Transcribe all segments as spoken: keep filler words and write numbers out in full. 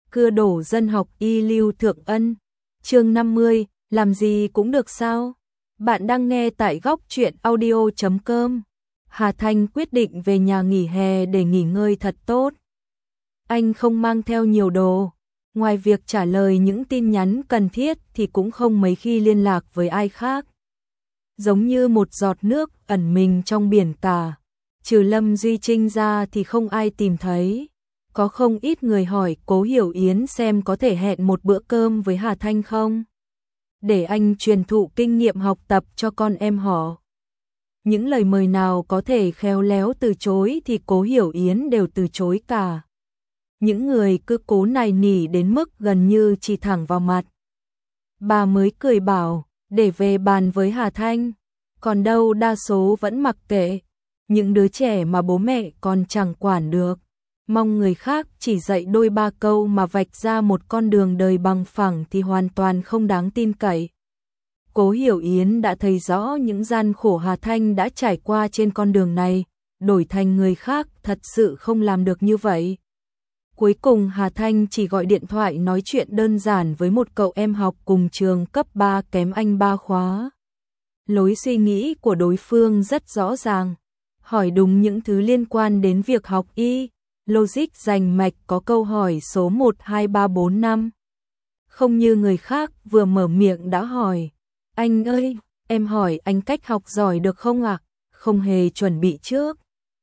cưa đổ dân học y Lưu Thượng Ân. Chương năm mươi, làm gì cũng được sao? Bạn đang nghe tại góc truyện audio chấm com. Hà Thanh quyết định về nhà nghỉ hè để nghỉ ngơi thật tốt. Anh không mang theo nhiều đồ, ngoài việc trả lời những tin nhắn cần thiết thì cũng không mấy khi liên lạc với ai khác. Giống như một giọt nước ẩn mình trong biển cả, trừ Lâm Duy Trinh ra thì không ai tìm thấy. Có không ít người hỏi Cố Hiểu Yến xem có thể hẹn một bữa cơm với Hà Thanh không, để anh truyền thụ kinh nghiệm học tập cho con em họ. Những lời mời nào có thể khéo léo từ chối thì Cố Hiểu Yến đều từ chối cả. Những người cứ cố nài nỉ đến mức gần như chỉ thẳng vào mặt. Bà mới cười bảo, để về bàn với Hà Thanh, còn đâu đa số vẫn mặc kệ. Những đứa trẻ mà bố mẹ còn chẳng quản được, mong người khác chỉ dạy đôi ba câu mà vạch ra một con đường đời bằng phẳng thì hoàn toàn không đáng tin cậy. Cố Hiểu Yến đã thấy rõ những gian khổ Hà Thanh đã trải qua trên con đường này, đổi thành người khác thật sự không làm được như vậy. Cuối cùng Hà Thanh chỉ gọi điện thoại nói chuyện đơn giản với một cậu em học cùng trường cấp ba kém anh ba khóa. Lối suy nghĩ của đối phương rất rõ ràng, hỏi đúng những thứ liên quan đến việc học y, logic rành mạch, có câu hỏi số một hai ba bốn năm. Không như người khác vừa mở miệng đã hỏi, anh ơi, em hỏi anh cách học giỏi được không ạ? À? Không hề chuẩn bị trước,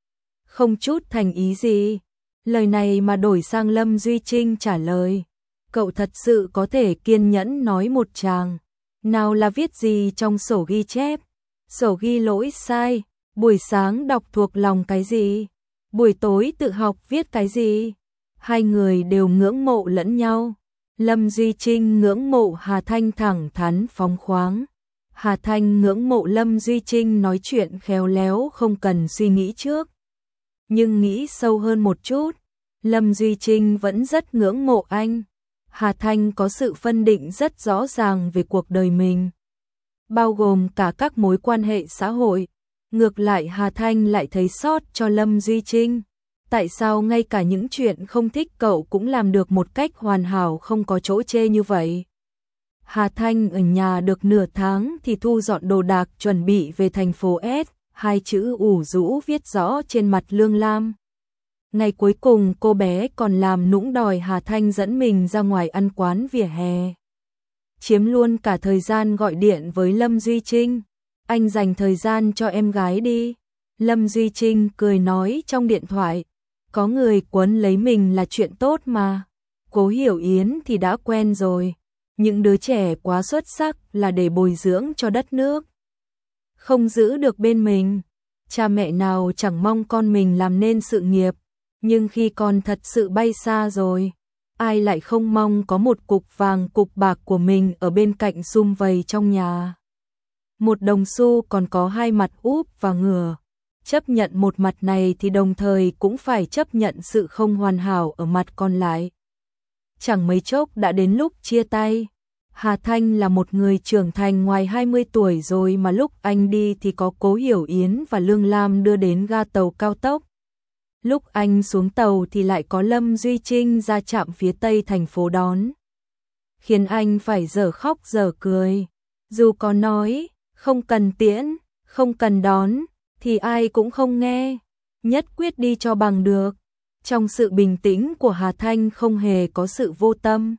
không chút thành ý gì. Lời này mà đổi sang Lâm Duy Trinh trả lời, cậu thật sự có thể kiên nhẫn nói một tràng. Nào là viết gì trong sổ ghi chép, sổ ghi lỗi sai, buổi sáng đọc thuộc lòng cái gì, buổi tối tự học viết cái gì. Hai người đều ngưỡng mộ lẫn nhau. Lâm Duy Trinh ngưỡng mộ Hà Thanh thẳng thắn phóng khoáng. Hà Thanh ngưỡng mộ Lâm Duy Trinh nói chuyện khéo léo không cần suy nghĩ trước. Nhưng nghĩ sâu hơn một chút, Lâm Duy Trinh vẫn rất ngưỡng mộ anh. Hà Thanh có sự phân định rất rõ ràng về cuộc đời mình, bao gồm cả các mối quan hệ xã hội. Ngược lại Hà Thanh lại thấy xót cho Lâm Duy Trinh. Tại sao ngay cả những chuyện không thích cậu cũng làm được một cách hoàn hảo, không có chỗ chê như vậy? Hà Thanh ở nhà được nửa tháng thì thu dọn đồ đạc chuẩn bị về thành phố S, hai chữ ủ rũ viết rõ trên mặt Lương Lam. Ngày cuối cùng cô bé còn làm nũng đòi Hà Thanh dẫn mình ra ngoài ăn quán vỉa hè, chiếm luôn cả thời gian gọi điện với Lâm Duy Trinh. Anh dành thời gian cho em gái đi. Lâm Duy Trinh cười nói trong điện thoại, có người quấn lấy mình là chuyện tốt mà. Cố Hiểu Yến thì đã quen rồi, những đứa trẻ quá xuất sắc là để bồi dưỡng cho đất nước, không giữ được bên mình. Cha mẹ nào chẳng mong con mình làm nên sự nghiệp, nhưng khi con thật sự bay xa rồi, ai lại không mong có một cục vàng cục bạc của mình ở bên cạnh sum vầy trong nhà. Một đồng xu còn có hai mặt úp và ngửa, chấp nhận một mặt này thì đồng thời cũng phải chấp nhận sự không hoàn hảo ở mặt còn lại. Chẳng mấy chốc đã đến lúc chia tay. Hà Thanh là một người trưởng thành ngoài hai mươi tuổi rồi mà lúc anh đi thì có Cố Hiểu Yến và Lương Lam đưa đến ga tàu cao tốc. Lúc anh xuống tàu thì lại có Lâm Duy Trinh ra trạm phía tây thành phố đón, khiến anh phải dở khóc dở cười. Dù có nói không cần tiễn, không cần đón thì ai cũng không nghe, nhất quyết đi cho bằng được. Trong sự bình tĩnh của Hà Thanh không hề có sự vô tâm.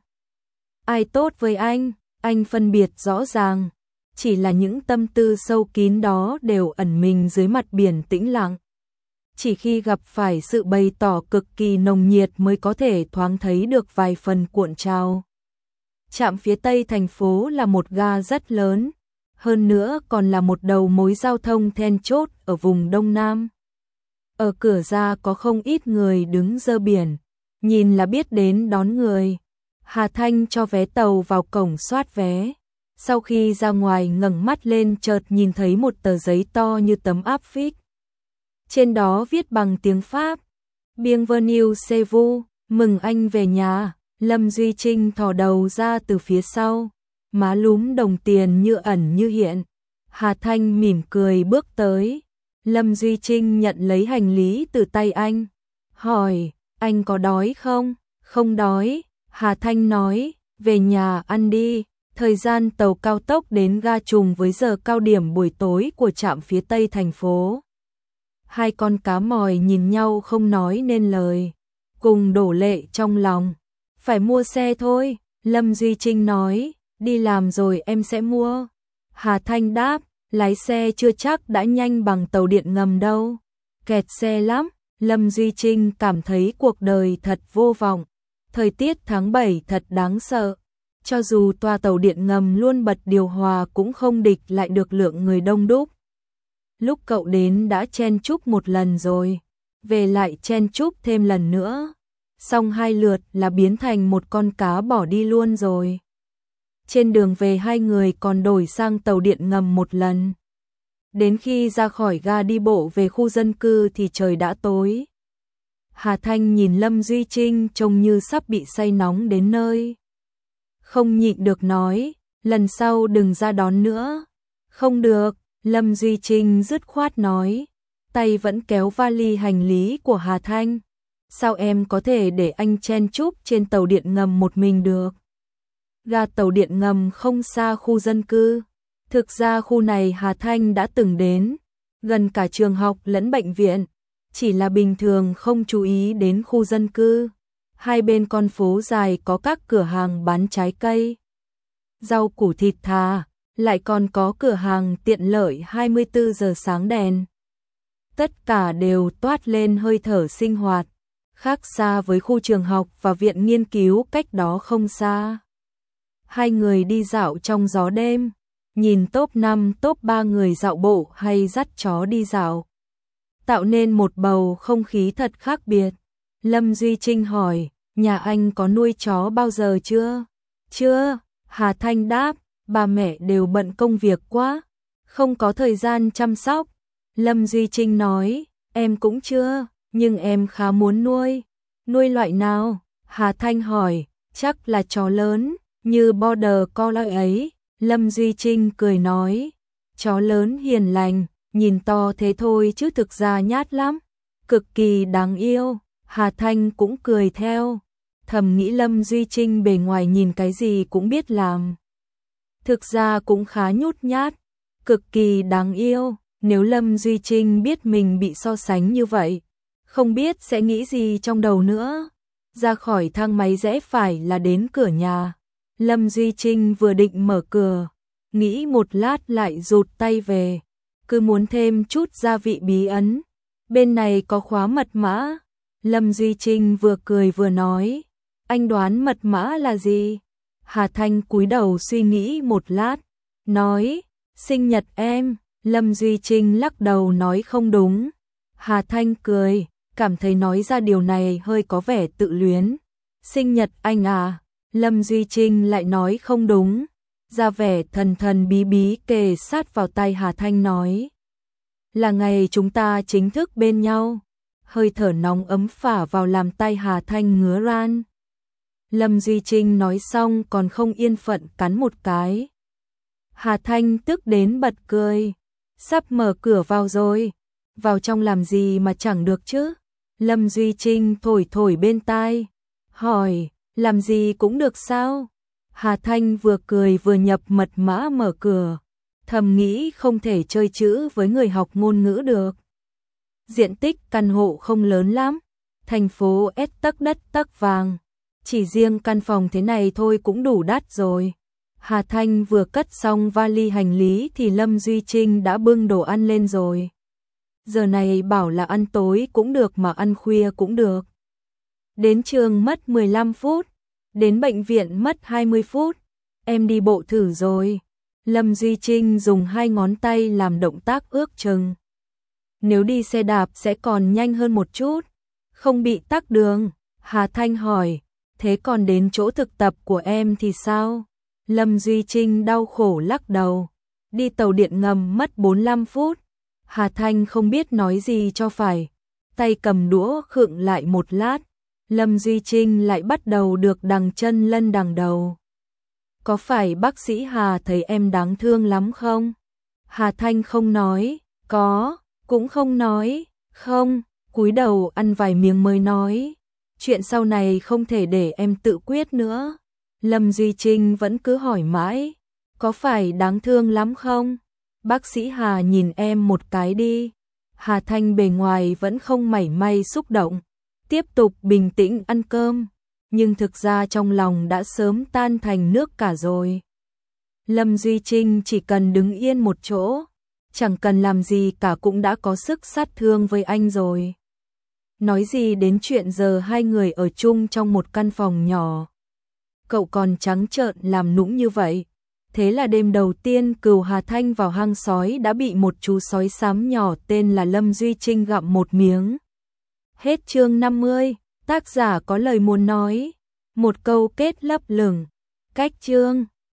Ai tốt với anh, anh phân biệt rõ ràng, chỉ là những tâm tư sâu kín đó đều ẩn mình dưới mặt biển tĩnh lặng. Chỉ khi gặp phải sự bày tỏ cực kỳ nồng nhiệt mới có thể thoáng thấy được vài phần cuộn trào. Trạm phía tây thành phố là một ga rất lớn, hơn nữa còn là một đầu mối giao thông then chốt ở vùng Đông Nam. Ở cửa ra có không ít người đứng dơ biển, nhìn là biết đến đón người. Hà Thanh cho vé tàu vào cổng soát vé. Sau khi ra ngoài ngẩng mắt lên chợt nhìn thấy một tờ giấy to như tấm áp phích. Trên đó viết bằng tiếng Pháp, Bienvenue chez vous, mừng anh về nhà. Lâm Duy Trinh thò đầu ra từ phía sau, má lúm đồng tiền như ẩn như hiện. Hà Thanh mỉm cười bước tới. Lâm Duy Trinh nhận lấy hành lý từ tay anh, hỏi, anh có đói không? Không đói. Hà Thanh nói, về nhà ăn đi. Thời gian tàu cao tốc đến ga trùng với giờ cao điểm buổi tối của trạm phía tây thành phố. Hai con cá mòi nhìn nhau không nói nên lời, cùng đổ lệ trong lòng. Phải mua xe thôi, Lâm Duy Trinh nói, đi làm rồi em sẽ mua. Hà Thanh đáp, lái xe chưa chắc đã nhanh bằng tàu điện ngầm đâu. Kẹt xe lắm, Lâm Duy Trinh cảm thấy cuộc đời thật vô vọng. Thời tiết tháng bảy thật đáng sợ. Cho dù toa tàu điện ngầm luôn bật điều hòa cũng không địch lại được lượng người đông đúc. Lúc cậu đến đã chen chúc một lần rồi, về lại chen chúc thêm lần nữa. Xong hai lượt là biến thành một con cá bỏ đi luôn rồi. Trên đường về hai người còn đổi sang tàu điện ngầm một lần. Đến khi ra khỏi ga đi bộ về khu dân cư thì trời đã tối. Hà Thanh nhìn Lâm Duy Trinh trông như sắp bị say nóng đến nơi. Không nhịn được nói, lần sau đừng ra đón nữa. Không được, Lâm Duy Trinh dứt khoát nói, tay vẫn kéo vali hành lý của Hà Thanh. Sao em có thể để anh chen chúc trên tàu điện ngầm một mình được? Ga tàu điện ngầm không xa khu dân cư. Thực ra khu này Hà Thanh đã từng đến, gần cả trường học lẫn bệnh viện. Chỉ là bình thường không chú ý đến khu dân cư. Hai bên con phố dài có các cửa hàng bán trái cây, rau củ thịt thà, lại còn có cửa hàng tiện lợi hai mươi tư giờ sáng đèn. Tất cả đều toát lên hơi thở sinh hoạt, khác xa với khu trường học và viện nghiên cứu cách đó không xa. Hai người đi dạo trong gió đêm, nhìn top năm top ba người dạo bộ hay dắt chó đi dạo, tạo nên một bầu không khí thật khác biệt. Lâm Duy Trinh hỏi, nhà anh có nuôi chó bao giờ chưa? Chưa, Hà Thanh đáp, bà mẹ đều bận công việc quá, không có thời gian chăm sóc. Lâm Duy Trinh nói, em cũng chưa, nhưng em khá muốn nuôi. Nuôi loại nào? Hà Thanh hỏi, chắc là chó lớn, như Border Collie ấy. Lâm Duy Trinh cười nói, chó lớn hiền lành, nhìn to thế thôi chứ thực ra nhát lắm, cực kỳ đáng yêu. Hà Thanh cũng cười theo, thầm nghĩ Lâm Duy Trinh bề ngoài nhìn cái gì cũng biết làm, thực ra cũng khá nhút nhát, cực kỳ đáng yêu. Nếu Lâm Duy Trinh biết mình bị so sánh như vậy, không biết sẽ nghĩ gì trong đầu nữa. Ra khỏi thang máy rẽ phải là đến cửa nhà. Lâm Duy Trinh vừa định mở cửa, nghĩ một lát lại rụt tay về, cứ muốn thêm chút gia vị bí ấn. Bên này có khóa mật mã. Lâm Duy Trinh vừa cười vừa nói, anh đoán mật mã là gì? Hà Thanh cúi đầu suy nghĩ một lát, nói, sinh nhật em. Lâm Duy Trinh lắc đầu nói không đúng. Hà Thanh cười, cảm thấy nói ra điều này hơi có vẻ tự luyến. Sinh nhật anh à? Lâm Duy Trinh lại nói không đúng, ra vẻ thần thần bí bí kề sát vào tai Hà Thanh nói, là ngày chúng ta chính thức bên nhau. Hơi thở nóng ấm phả vào làm tai Hà Thanh ngứa ran. Lâm Duy Trinh nói xong còn không yên phận cắn một cái. Hà Thanh tức đến bật cười, sắp mở cửa vào rồi, vào trong làm gì mà chẳng được chứ? Lâm Duy Trinh thổi thổi bên tai, hỏi, làm gì cũng được sao? Hà Thanh vừa cười vừa nhập mật mã mở cửa, thầm nghĩ không thể chơi chữ với người học ngôn ngữ được. Diện tích căn hộ không lớn lắm, thành phố S tấc đất tấc vàng, chỉ riêng căn phòng thế này thôi cũng đủ đắt rồi. Hà Thanh vừa cất xong vali hành lý thì Lâm Duy Trinh đã bưng đồ ăn lên rồi. Giờ này bảo là ăn tối cũng được mà ăn khuya cũng được. Đến trường mất mười lăm phút, đến bệnh viện mất hai mươi phút, em đi bộ thử rồi. Lâm Duy Trinh dùng hai ngón tay làm động tác ước chừng. Nếu đi xe đạp sẽ còn nhanh hơn một chút, không bị tắc đường. Hà Thanh hỏi, thế còn đến chỗ thực tập của em thì sao? Lâm Duy Trinh đau khổ lắc đầu, đi tàu điện ngầm mất bốn mươi lăm phút. Hà Thanh không biết nói gì cho phải, tay cầm đũa khựng lại một lát. Lâm Duy Trinh lại bắt đầu được đằng chân lân đằng đầu. Có phải bác sĩ Hà thấy em đáng thương lắm không? Hà Thanh không nói, có, cũng không nói, không, cúi đầu ăn vài miếng mới nói. chuyện sau này không thể để em tự quyết nữa. Lâm Duy Trinh vẫn cứ hỏi mãi, có phải đáng thương lắm không? Bác sĩ Hà nhìn em một cái đi. Hà Thanh bề ngoài vẫn không mảy may xúc động, tiếp tục bình tĩnh ăn cơm, nhưng thực ra trong lòng đã sớm tan thành nước cả rồi. Lâm Duy Trinh chỉ cần đứng yên một chỗ, chẳng cần làm gì cả cũng đã có sức sát thương với anh rồi. Nói gì đến chuyện giờ hai người ở chung trong một căn phòng nhỏ. Cậu còn trắng trợn làm nũng như vậy. Thế là đêm đầu tiên Cừu Hà Thanh vào hang sói đã bị một chú sói xám nhỏ tên là Lâm Duy Trinh gặm một miếng. Hết chương năm mươi, tác giả có lời muốn nói. Một câu kết lấp lửng. Cách chương